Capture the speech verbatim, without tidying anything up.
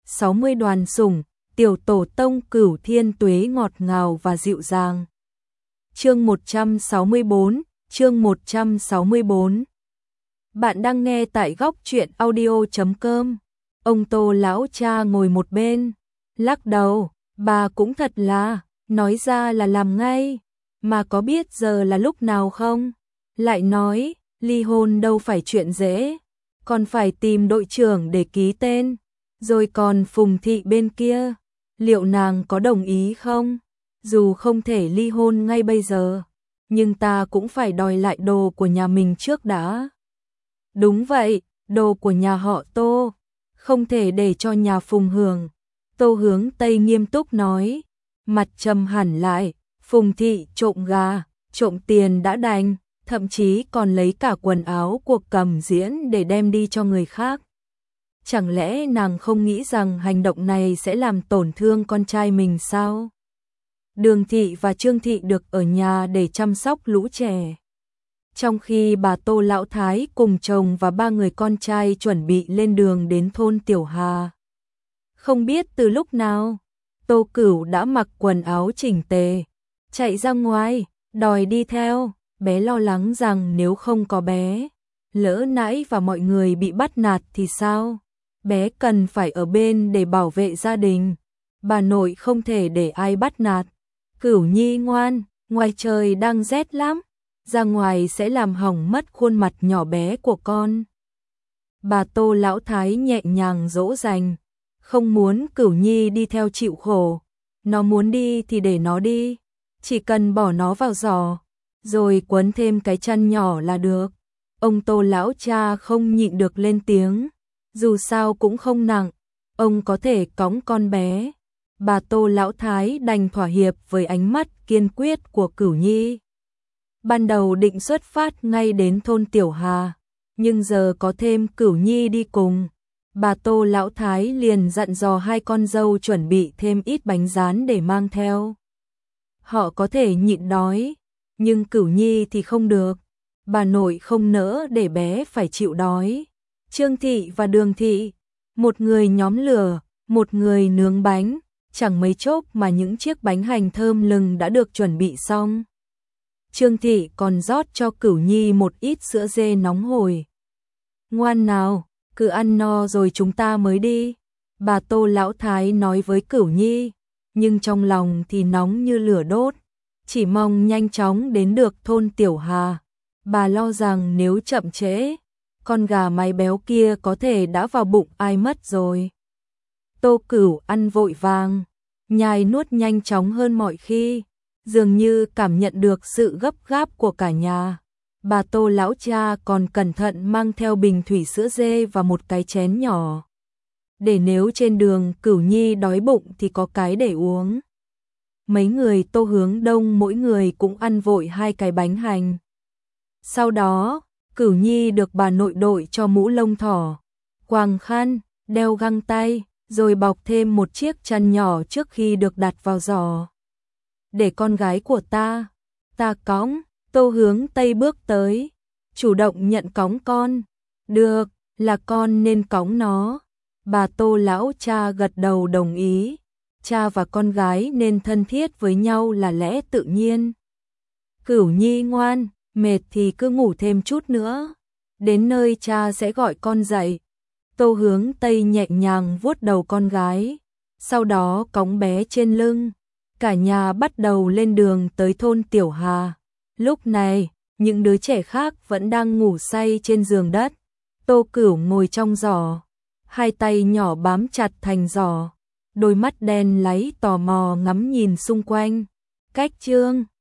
sáu mươi đoàn sủng, tiểu tổ tông Cửu Thiên Tuế ngọt ngào và dịu dàng. Chương một trăm sáu mươi bốn, chương một trăm sáu mươi bốn. Bạn đang nghe tại góc truyện audio chấm com. Ông Tô lão cha ngồi một bên, lắc đầu, bà cũng thật là, nói ra là làm ngay, mà có biết giờ là lúc nào không? Lại nói, ly hôn đâu phải chuyện dễ, còn phải tìm đội trưởng để ký tên, rồi còn Phùng thị bên kia, liệu nàng có đồng ý không? Dù không thể ly hôn ngay bây giờ, nhưng ta cũng phải đòi lại đồ của nhà mình trước đã. Đúng vậy, đồ của nhà họ Tô, không thể để cho nhà Phùng hưởng. Tô Hướng Tây nghiêm túc nói, mặt trầm hẳn lại, Phùng thị trộm gà, trộm tiền đã đành, thậm chí còn lấy cả quần áo của Cẩm Diễn để đem đi cho người khác. Chẳng lẽ nàng không nghĩ rằng hành động này sẽ làm tổn thương con trai mình sao? Đường thị và Trương thị được ở nhà để chăm sóc lũ trẻ. Trong khi bà Tô Lão Thái cùng chồng và ba người con trai chuẩn bị lên đường đến thôn Tiểu Hà. Không biết từ lúc nào, Tô Cửu đã mặc quần áo chỉnh tề, chạy ra ngoài, đòi đi theo. Bé lo lắng rằng nếu không có bé, lỡ nãy và mọi người bị bắt nạt thì sao? Bé cần phải ở bên để bảo vệ gia đình. Bà nội không thể để ai bắt nạt. Cửu Nhi ngoan, ngoài trời đang rét lắm, ra ngoài sẽ làm hỏng mất khuôn mặt nhỏ bé của con. Bà Tô Lão Thái nhẹ nhàng dỗ dành, không muốn Cửu Nhi đi theo chịu khổ. Nó muốn đi thì để nó đi, chỉ cần bỏ nó vào giỏ, rồi quấn thêm cái chăn nhỏ là được. Ông Tô lão cha không nhịn được lên tiếng, dù sao cũng không nặng, ông có thể cõng con bé. Bà Tô lão thái đành thỏa hiệp với ánh mắt kiên quyết của Cửu Nhi. Ban đầu định xuất phát ngay đến thôn Tiểu Hà, nhưng giờ có thêm Cửu Nhi đi cùng, bà Tô lão thái liền dặn dò hai con dâu chuẩn bị thêm ít bánh rán để mang theo. Họ có thể nhịn đói, nhưng Cửu Nhi thì không được. Bà nội không nỡ để bé phải chịu đói. Trương thị và Đường thị, một người nhóm lửa, một người nướng bánh, chẳng mấy chốc mà những chiếc bánh hành thơm lừng đã được chuẩn bị xong. Trương thị còn rót cho Cửu Nhi một ít sữa dê nóng hổi. Ngoan nào, cứ ăn no rồi chúng ta mới đi, bà Tô lão thái nói với Cửu Nhi, nhưng trong lòng thì nóng như lửa đốt. Chỉ mong nhanh chóng đến được thôn Tiểu Hà. Bà lo rằng nếu chậm trễ, con gà mái béo kia có thể đã vào bụng ai mất rồi. Tô Cửu ăn vội vàng, nhai nuốt nhanh chóng hơn mọi khi, dường như cảm nhận được sự gấp gáp của cả nhà. Bà Tô lão cha còn cẩn thận mang theo bình thủy sữa dê và một cái chén nhỏ, để nếu trên đường Cửu Nhi đói bụng thì có cái để uống. Mấy người Tô Hướng Đông mỗi người cũng ăn vội hai cái bánh hành. Sau đó, Cửu Nhi được bà nội đội cho mũ lông thỏ, quàng khăn, đeo găng tay, rồi bọc thêm một chiếc chăn nhỏ trước khi được đặt vào giỏ. Để con gái của ta, ta cõng. Tô Hướng Tây bước tới, chủ động nhận cõng con. Được, là con nên cõng nó. Bà Tô lão cha gật đầu đồng ý. Cha và con gái nên thân thiết với nhau là lẽ tự nhiên. Cửu Nhi ngoan, mệt thì cứ ngủ thêm chút nữa, đến nơi cha sẽ gọi con dậy. Tô Hướng Tây nhẹ nhàng vuốt đầu con gái, sau đó cõng bé trên lưng. Cả nhà bắt đầu lên đường tới thôn Tiểu Hà. Lúc này, những đứa trẻ khác vẫn đang ngủ say trên giường đất. Tô Cửu ngồi trong giỏ, hai tay nhỏ bám chặt thành giỏ, đôi mắt đen láy tò mò ngắm nhìn xung quanh. Cách Trương